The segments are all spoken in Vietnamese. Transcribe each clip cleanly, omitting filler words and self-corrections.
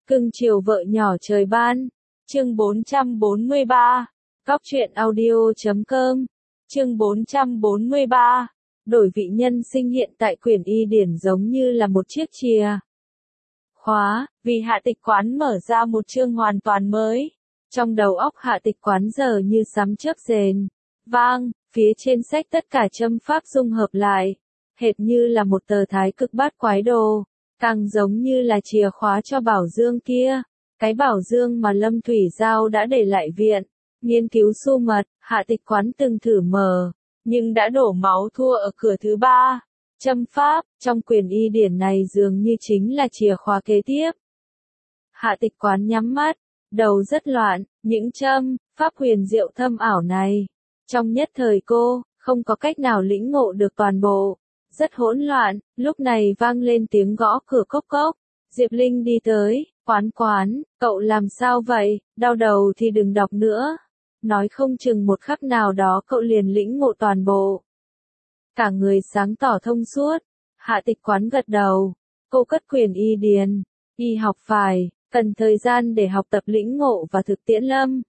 Cưng chiều vợ nhỏ trời ban. Chương 443. Góc truyện audio.com. Chương 443. Đổi vị nhân sinh hiện tại quyển y điển giống như là một chiếc chìa khóa, vì Hạ Tịch Quán mở ra một chương hoàn toàn mới. Trong đầu óc Hạ Tịch Quán giờ như sấm chớp rền vang, phía trên sách tất cả châm pháp dung hợp lại, hệt như là một tờ thái cực bát quái đồ, càng giống như là chìa khóa cho bảo dương kia, cái bảo dương mà Lâm Thủy Giao đã để lại viện nghiên cứu su mật. Hạ Tịch Quán từng thử mở, nhưng đã đổ máu thua ở cửa thứ ba. Châm pháp, trong quyển y điển này dường như chính là chìa khóa kế tiếp. Hạ Tịch Quán nhắm mắt, đầu rất loạn, những châm pháp huyền diệu thâm ảo này. Trong nhất thời cô, không có cách nào lĩnh ngộ được toàn bộ. Rất hỗn loạn, lúc này vang lên tiếng gõ cửa cốc cốc. Diệp Linh đi tới, Quán, cậu làm sao vậy, đau đầu thì đừng đọc nữa. Nói không chừng một khắc nào đó cậu liền lĩnh ngộ toàn bộ. Cả người sáng tỏ thông suốt. Hạ Tịch Quán gật đầu. Cô cất quyển y điển. Y học phải, cần thời gian để học tập lĩnh ngộ và thực tiễn lâm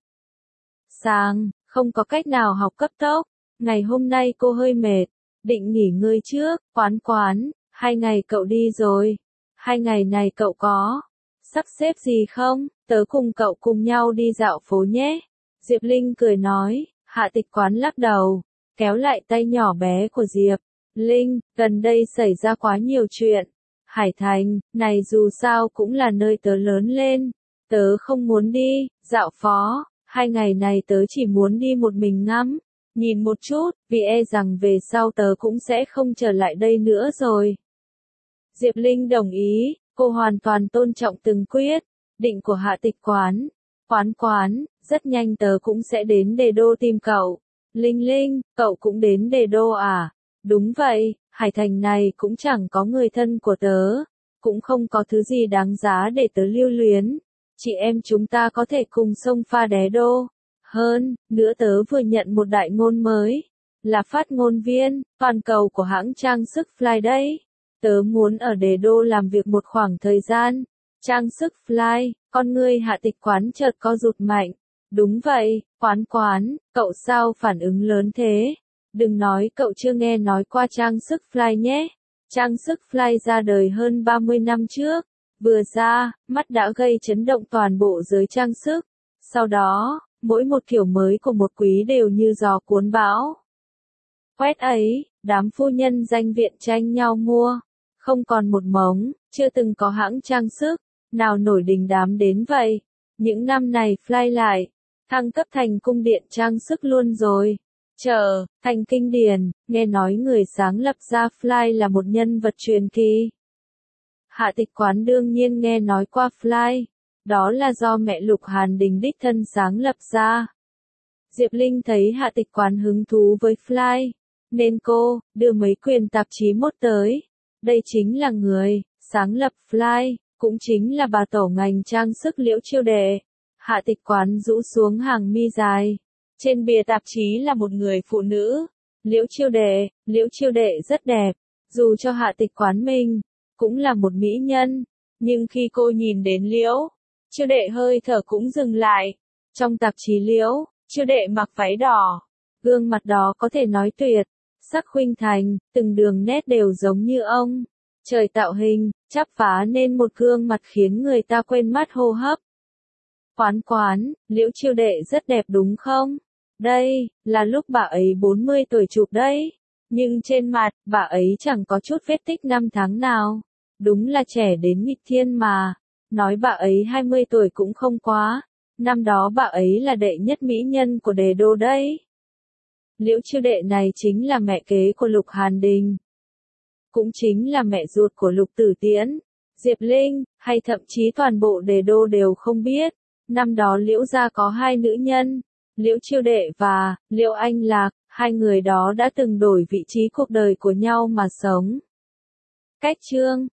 sàng, không có cách nào học cấp tốc. Ngày hôm nay cô hơi mệt, định nghỉ ngơi trước. Quán, 2 ngày cậu đi rồi. 2 ngày này cậu có sắp xếp gì không? Tớ cùng cậu cùng nhau đi dạo phố nhé. Diệp Linh cười nói. Hạ Tịch Quán lắc đầu, kéo lại tay nhỏ bé của Diệp Linh. Gần đây xảy ra quá nhiều chuyện. Hải Thành, này dù sao cũng là nơi tớ lớn lên. Tớ không muốn đi dạo phố. 2 ngày này tớ chỉ muốn đi một mình ngắm nhìn một chút, vì e rằng về sau tớ cũng sẽ không trở lại đây nữa rồi. Diệp Linh đồng ý, cô hoàn toàn tôn trọng từng quyết định của Hạ Tịch Quán. Quán, rất nhanh tớ cũng sẽ đến Đề Đô tìm cậu. Linh, cậu cũng đến Đề Đô à? Đúng vậy, Hải Thành này cũng chẳng có người thân của tớ, cũng không có thứ gì đáng giá để tớ lưu luyến. Chị em chúng ta có thể cùng xông pha Đế Đô. Hơn nữa tớ vừa nhận một đại ngôn mới, là phát ngôn viên toàn cầu của hãng trang sức Fly đấy. Tớ muốn ở Đề Đô làm việc một khoảng thời gian. Trang sức Fly, con ngươi Hạ Tịch Quán chợt co rụt mạnh. Đúng vậy, Quán, cậu sao phản ứng lớn thế? Đừng nói cậu chưa nghe nói qua trang sức Fly nhé. Trang sức Fly ra đời hơn 30 năm trước. Vừa ra, mắt đã gây chấn động toàn bộ giới trang sức. Sau đó, mỗi một kiểu mới của một quý đều như gió cuốn bão. Quét ấy, đám phu nhân danh viện tranh nhau mua. Không còn một mống, chưa từng có hãng trang sức nào nổi đình đám đến vậy. Những năm này Fly lại thăng cấp thành cung điện trang sức luôn rồi. Thành kinh điển, nghe nói người sáng lập ra Fly là một nhân vật truyền kỳ. Hạ Tịch Quán đương nhiên nghe nói qua Fly, đó là do mẹ Lục Hàn Đình đích thân sáng lập ra. Diệp Linh thấy Hạ Tịch Quán hứng thú với Fly, nên cô đưa mấy quyển tạp chí mốt tới. Đây chính là người sáng lập Fly, cũng chính là bà tổ ngành trang sức Liễu Chiêu Đệ. Hạ Tịch Quán rũ xuống hàng mi dài. Trên bìa tạp chí là một người phụ nữ, Liễu Chiêu Đệ rất đẹp, dù cho Hạ Tịch Quán mình cũng là một mỹ nhân, nhưng khi cô nhìn đến Liễu Chiêu Đệ hơi thở cũng dừng lại. Trong tạp chí Liễu Chiêu Đệ mặc váy đỏ, gương mặt đó có thể nói tuyệt sắc khuynh thành, từng đường nét đều giống như ông trời tạo hình, chắp vá nên một gương mặt khiến người ta quên mất hô hấp. Quán, Liễu Chiêu Đệ rất đẹp đúng không? Đây, là lúc bà ấy 40 tuổi chụp đấy. Nhưng trên mặt, bà ấy chẳng có chút vết tích năm tháng nào. Đúng là trẻ đến nghịch thiên mà. Nói bà ấy 20 tuổi cũng không quá. Năm đó bà ấy là đệ nhất mỹ nhân của Đề Đô đấy. Liễu Chiêu Đệ này chính là mẹ kế của Lục Hàn Đình. Cũng chính là mẹ ruột của Lục Tử Tiễn, Diệp Linh, hay thậm chí toàn bộ Đề Đô đều không biết. Năm đó Liễu gia có 2 nữ nhân, Liễu Chiêu Đệ và Liễu Anh Lạc, 2 người đó đã từng đổi vị trí cuộc đời của nhau mà sống. Cách chương